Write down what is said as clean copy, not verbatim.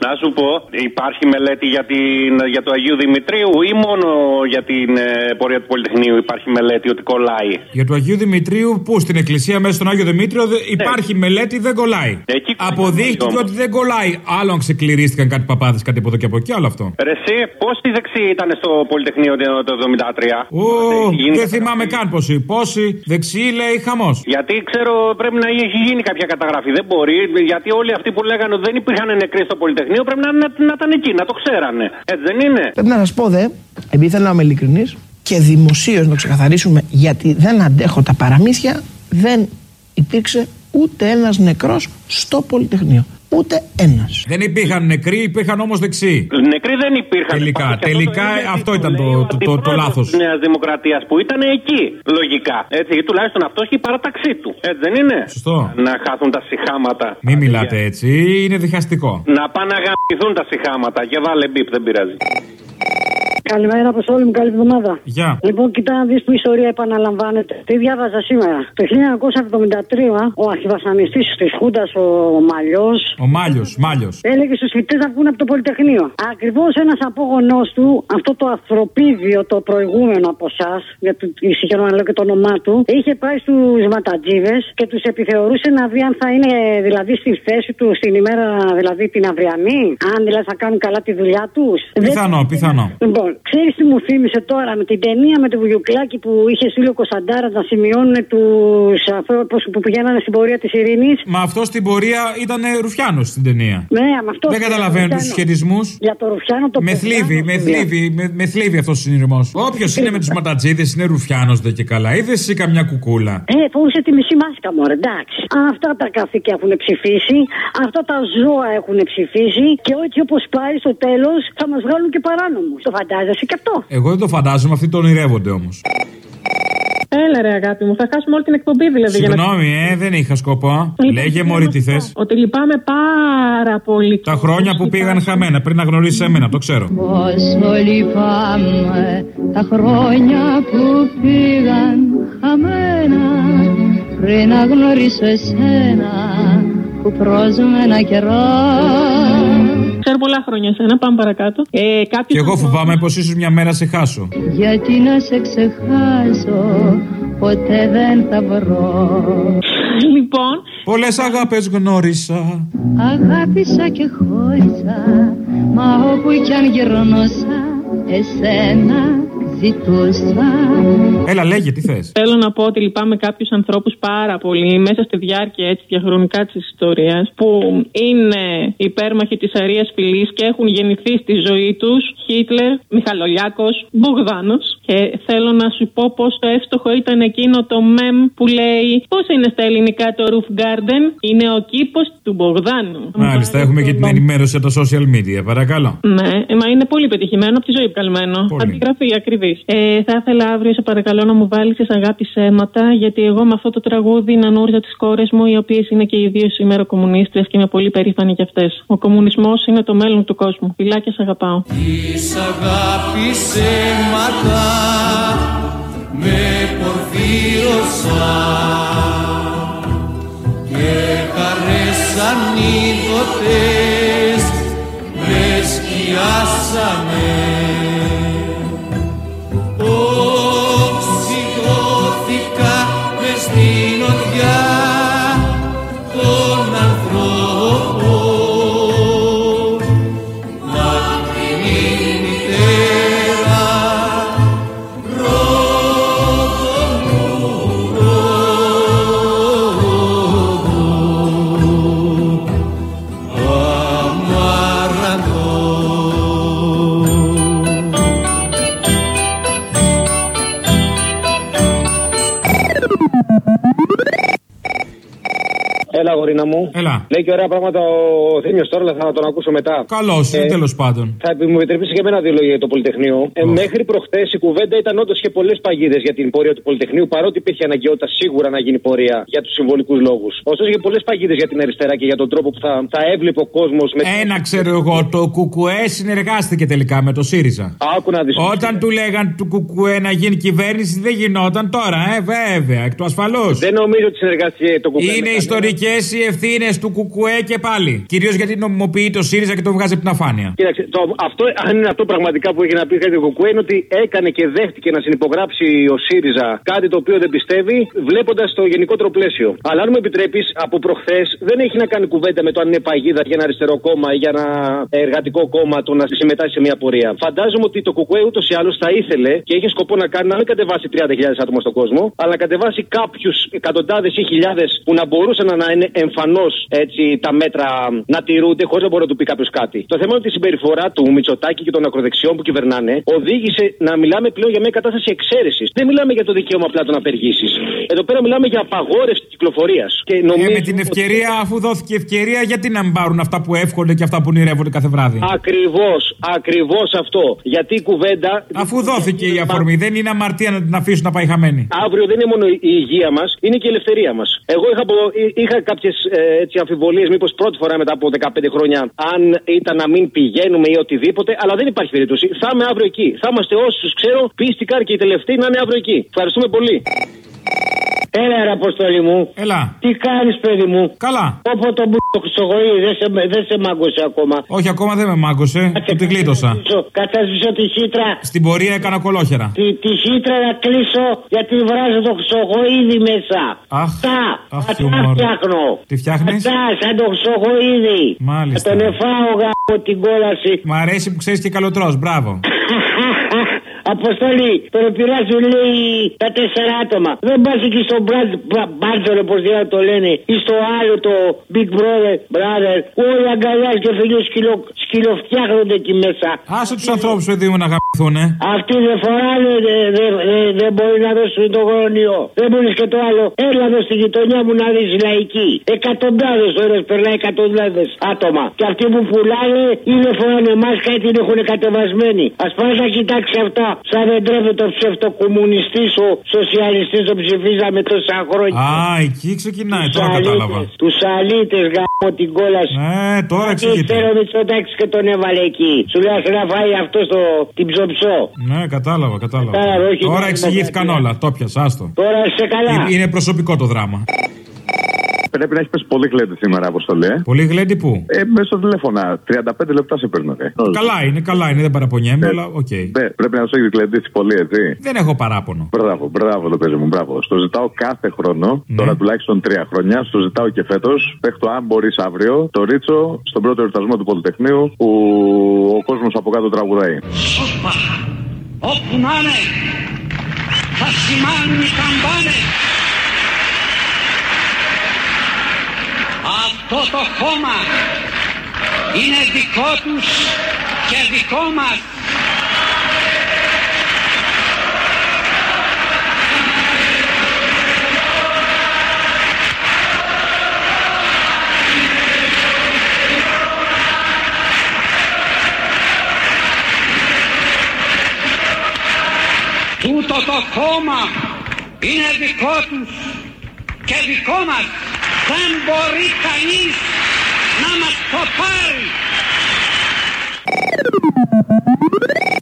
Να σου πω, υπάρχει μελέτη για το Αγίου Δημητρίου ή μόνο για την πορεία του Πολυτεχνείου υπάρχει μελέτη ότι κολλάει? Για το Αγίου Δημητρίου, που στην εκκλησία μέσα στον Άγιο Δημήτριο υπάρχει μελέτη, δεν κολλάει. Αποδείχτηκε ότι δεν κολλάει. Άλλο αν ξεκληρίστηκαν κάτι παπάδες, κάτι από εδώ και από εκεί, άλλο αυτό. Ρε εσύ, πόσοι δεξιοί ήταν στο Πολυτεχνείο το 1973? Δεν θυμάμαι καν πόσοι δεξιοί λέει χαμός. Γιατί ξέρω πρέπει να έχει γίνει κάποια καταγραφή. Δεν μπορεί, γιατί όλοι αυτοί που λέγανε ότι δεν υπήρχαν νεκροί στο Πολυτεχνείο πρέπει να ήταν εκεί, να το ξέρανε. Έτσι δεν είναι? Πρέπει να σας πω επειδή θέλω να είμαι ειλικρινής και δημοσίως να το ξεκαθαρίσουμε, γιατί δεν αντέχω τα παραμύθια, δεν υπήρξε ούτε ένας νεκρός στο Πολυτεχνείο. Ούτε ένας. Δεν υπήρχαν νεκροί, υπήρχαν όμως δεξιοί. Νεκροί δεν υπήρχαν. Τελικά αυτό ήταν το λάθος. Της Νέας Δημοκρατίας που ήταν εκεί, λογικά. Έτσι, τουλάχιστον αυτός και η παράταξή του. Έτσι δεν είναι? Σωστό. Να χάθουν τα σιχάματα. Μην μιλάτε έτσι, είναι διχαστικό. Να πάνε να γαμηθούν τα σιχάματα. Και βάλε μπιπ, δεν πειράζει. Καλημέρα από όλη μου, καλή εβδομάδα. Γεια. Λοιπόν, κοιτά να δεις που η ιστορία επαναλαμβάνεται. Τι διάβαζα σήμερα. Το 1973 ο αρχιβασανιστής της Χούντας, ο Μάλιος, έλεγε στους φοιτητές να βγουν από το Πολυτεχνείο. Ακριβώς ένας απόγονός του, αυτό το ανθρωπίδιο το προηγούμενο από εσάς, γιατί ησυχαίνω να λέω και το όνομά του, είχε πάει στους ματατζίδες και τους επιθεωρούσε να δει αν θα είναι δηλαδή στη θέση του στην ημέρα δηλαδή την αυριανή. Αν δηλαδή θα κάνουν καλά τη δουλειά τους. Πιθανό. Λοιπόν, ξέρεις τι μου θύμισε τώρα με την ταινία με το Βουγιουκλάκι που είχε στείλει ο Κωνσταντάρας να σημειώνουν τους ανθρώπους που πηγαίνανε στην πορεία της ειρήνης? Μα αυτό στην πορεία ήταν Ρουφιάνος στην ταινία. Ναι, με αυτό. Δεν καταλαβαίνω τους συσχετισμούς. Για το Ρουφιάνο το με θλίβει αυτός ο συνειρμός. Όποιος είναι με τους ματατζίδες είναι Ρουφιάνος δε και καλά. Είδες εσύ καμιά κουκούλα? Φορούσε τη μισή μάσκα μωρέ, εντάξει. Αυτά τα καθήκια έχουν ψηφίσει, αυτά τα ζώα έχουν ψηφίσει και έτσι όπως πάει στο τέλος θα μας βγάλουν και παράνομους. Το φαντάζεσαι και αυτό? Εγώ δεν το φαντάζομαι, αυτοί το ονειρεύονται όμως. Έλα ρε αγάπη μου, θα χάσουμε όλη την εκπομπή δηλαδή. Συγγνώμη, δεν είχα σκοπό. Λέγε μωρή τι θες. Ότι λυπάμαι πάρα πολύ. Τα χρόνια που πήγαν χαμένα πριν να γνωρίσεις εμένα, το ξέρω. Πόσο λυπάμαι τα χρόνια που πήγαν χαμένα πριν να γνωρίσω εσένα που πρόσμενα καιρό. Ξέρω πολλά χρόνια εσένα, πάμε παρακάτω. Και εγώ φοβάμαι πως ίσως μια μέρα σε χάσω. Γιατί να σε ξεχάσω ποτέ δεν θα βρω. Λοιπόν, πολλές αγάπες γνώρισα. Αγάπησα και χώρισα, μα όπου κι αν γυρνώσα εσένα ζητούσα. Έλα λέγε τι θες. Θέλω να πω ότι λυπάμαι κάποιους ανθρώπους πάρα πολύ μέσα στη διάρκεια έτσι διαχρονικά της ιστορίας που είναι υπέρμαχοι της αρείας φυλής και έχουν γεννηθεί στη ζωή τους Χίτλερ, Μιχαλολιάκος, Μπογδάνος. Και θέλω να σου πω πως το εύστοχο ήταν εκείνο το μεμ που λέει πώς είναι στα ελληνικά το roof garden, είναι ο κήπος του Μπογδάνου. Μάλιστα, έχουμε και την ενημέρωση από τα social media, παρακαλώ. Ναι, μα είναι πολύ πετυχημένο από τη ζωή καλμένο. Αντιγραφή ακριβή. Θα ήθελα αύριο, σε παρακαλώ, να μου βάλεις τις αγάπης αίματα, γιατί εγώ με αυτό το τραγούδι νανούριζα τις κόρες μου, οι οποίες είναι και οι δύο σήμερα κομμουνίστρες και είμαι πολύ περήφανη για αυτές. Ο κομμουνισμός είναι το μέλλον του κόσμου. Φιλάκια, σ' αγαπάω. Τις αγάπης αίματα με πορφύρωσα και χαρές ανίδωτες με σκιάσαμε. Οξυγώθηκα μες στην οδιά των ανθρώπων, μακρινή μητέρα Έλα, γορίνα μου. Έλα. Λέει και ωραία πράγματα ο Θήμιος τώρα, αλλά θα τον ακούσω μετά. Καλώς, τέλος πάντων. Θα μου επιτρέψει και εμένα δύο λόγια για το Πολυτεχνείο. Μέχρι προχτές η κουβέντα ήταν όντως και πολλές παγίδες για την πορεία του Πολυτεχνείου, παρότι υπήρχε αναγκαιότητα σίγουρα να γίνει πορεία για τους συμβολικούς λόγους. Ωστόσο, είχε πολλές παγίδες για την αριστερά και για τον τρόπο που θα έβλεπε ο κόσμος. Ένα ξέρω εγώ, το ΚΚΕ συνεργάστηκε τελικά με το ΣΥΡΙΖΑ. Άκου να δεις. Όταν του λέγαν του ΚΚΕ να γίνει κυβέρνηση, δεν γινόταν τώρα, βέβαια, εκ του ασφαλούς. Δεν νομίζω ότι συνεργάστηκε το ΚΚΕ. Είναι ιστορικές οι ευθύνες του Κουκουέ και πάλι. Κυρίως γιατί νομιμοποιεί το ΣΥΡΙΖΑ και το βγάζει από την αφάνεια. Κοίταξε, αν είναι αυτό πραγματικά που έχει να πει κάτι ο Κουκουέ, είναι ότι έκανε και δέχτηκε να συνυπογράψει ο ΣΥΡΙΖΑ κάτι το οποίο δεν πιστεύει, βλέποντας το γενικότερο πλαίσιο. Αλλά αν μου επιτρέπεις, από προχθές δεν έχει να κάνει κουβέντα με το αν είναι παγίδα για ένα αριστερό κόμμα ή για ένα εργατικό κόμμα το να συμμετάσχει σε μια πορεία. Φαντάζομαι ότι το Κουκουέ ούτως ή άλλως θα ήθελε και είχε σκοπό να κάνει να μην κατεβάσει 30.000 άτομα στον κόσμο, αλλά να κατεβάσει κάποιους εκατοντάδες ή χιλιάδες που να μπορούσαν να είναι εμφανώς έτσι τα μέτρα να τηρούνται χωρίς να μπορεί να του πει κάποιος κάτι. Το θέμα είναι ότι η συμπεριφορά του Μητσοτάκη και των ακροδεξιών που κυβερνάνε οδήγησε να μιλάμε πλέον για μια κατάσταση εξαίρεσης. Δεν μιλάμε για το δικαίωμα απλά των απεργήσεις. Εδώ πέρα μιλάμε για απαγόρευση κυκλοφορίας. Με την ευκαιρία, αφού δόθηκε ευκαιρία, γιατί να μην πάρουν αυτά που εύχονται και αυτά που ονειρεύονται κάθε βράδυ. Ακριβώς αυτό. Γιατί η κουβέντα. Αφού δόθηκε η αφορμή, δεν είναι αμαρτία να την αφήσουν να πάει χαμένη. Αύριο δεν είναι μόνο η υγεία μας, είναι και η ελευθερία μας. Εγώ είχα κάποιες αμφιβολίες, μήπως πρώτη φορά μετά από 15 χρόνια, αν ήταν να μην πηγαίνουμε ή οτιδήποτε, αλλά δεν υπάρχει περίπτωση. Θα είμαι αύριο εκεί. Θα είμαστε όσοι τους ξέρω, πίστηκαν και οι τελευταίοι να είναι αύριο εκεί. Ευχαριστούμε πολύ. Έλα, ρε Αποστόλη μου. Έλα. Τι κάνεις, παιδί μου? Καλά. Όπω τον Χρυσογοή, δεν σε μάγκωσε ακόμα. Όχι, ακόμα δεν με μάγκωσε. Του τη γλίτωσα. Κατάσβησω τη χύτρα. Στην πορεία έκανα κολόχερα. Τη χύτρα να κλείσω γιατί βράζω το Χρυσογοίδι μέσα. Αχ, αυτά φτιάχνω. Τι φτιάχνεις? Αυτά, σαν το Χρυσογοίδι. Μάλιστα. Τον εφάω γάμο την κόλαση. Μ' αρέσει που ξέρεις και καλοτρός, μπράβο. Αποστολή, τον πειράζουν λέει τα 4 άτομα. Δεν πας εκεί στο Μπάρτζορ, όπως το λένε, ή στο άλλο το Big Brother, όλοι αγκαλιάζουν και φίλους σκυλοφτιάχνονται εκεί μέσα. Άσε τους ανθρώπους, παιδί μου, να γαμηθούνε. Αυτοί δεν φοράνε, δεν μπορεί να δώσουν το γονιό. Δεν μπορείς και το άλλο. Έλα εδώ στη γειτονιά μου να δεις λαϊκή. Εκατοντάδες ώρες περνάει, εκατοντάδες άτομα. Και αυτοί που πουλάνε ή δεν φοράνε μάσκα ή την έχουν κατεβασμένη. Ας πάνε να κοιτάξει αυτά. Σαν δεν τρέφεται το ψευτοκομμουνιστής ο σοσιαλιστής το ψηφίζαμε τόσα χρόνια. Α, εκεί ξεκινάει, τώρα κατάλαβα. Τους αλήτες γάμω την κόλαση. Τώρα εξηγείται. Θέλω Μητσοτάκης και τον έβαλε εκεί. Σου λέει να φάει αυτό την ψωψό. Ναι, κατάλαβα. Τώρα εξηγήθηκαν όλα. Το πιάσα, άστο. Τώρα είσαι καλά. Είναι προσωπικό το δράμα. Πρέπει να έχει πέσει πολύ γλέντι σήμερα, Αποστολή. Πολύ γλέντι πού? Μέσω τηλέφωνα. 35 λεπτά σε παίρνω. Καλά είναι, δεν παραπονιέμαι, αλλά οκ. Πρέπει να σου έχει γλεντήσει πολύ, έτσι. Δεν έχω παράπονο. Μπράβο, το παιδί μου, μπράβο. Στο ζητάω κάθε χρόνο, τώρα τουλάχιστον 3 χρόνια, στο ζητάω και φέτος. Παίχτω, αν μπορεί αύριο, το Ρίτσο στον πρώτο εορτασμό του Πολυτεχνείου που ο κόσμος από κάτω τραγουδάει. Όπου να είναι, θα σημάνουν οι καμπάνες. Αυτό το χώμα είναι δικό τους και δικό μας. Τούτο το χώμα είναι δικό τους και δικό μας. Δεν μπορεί κανείς να μας το πάρει.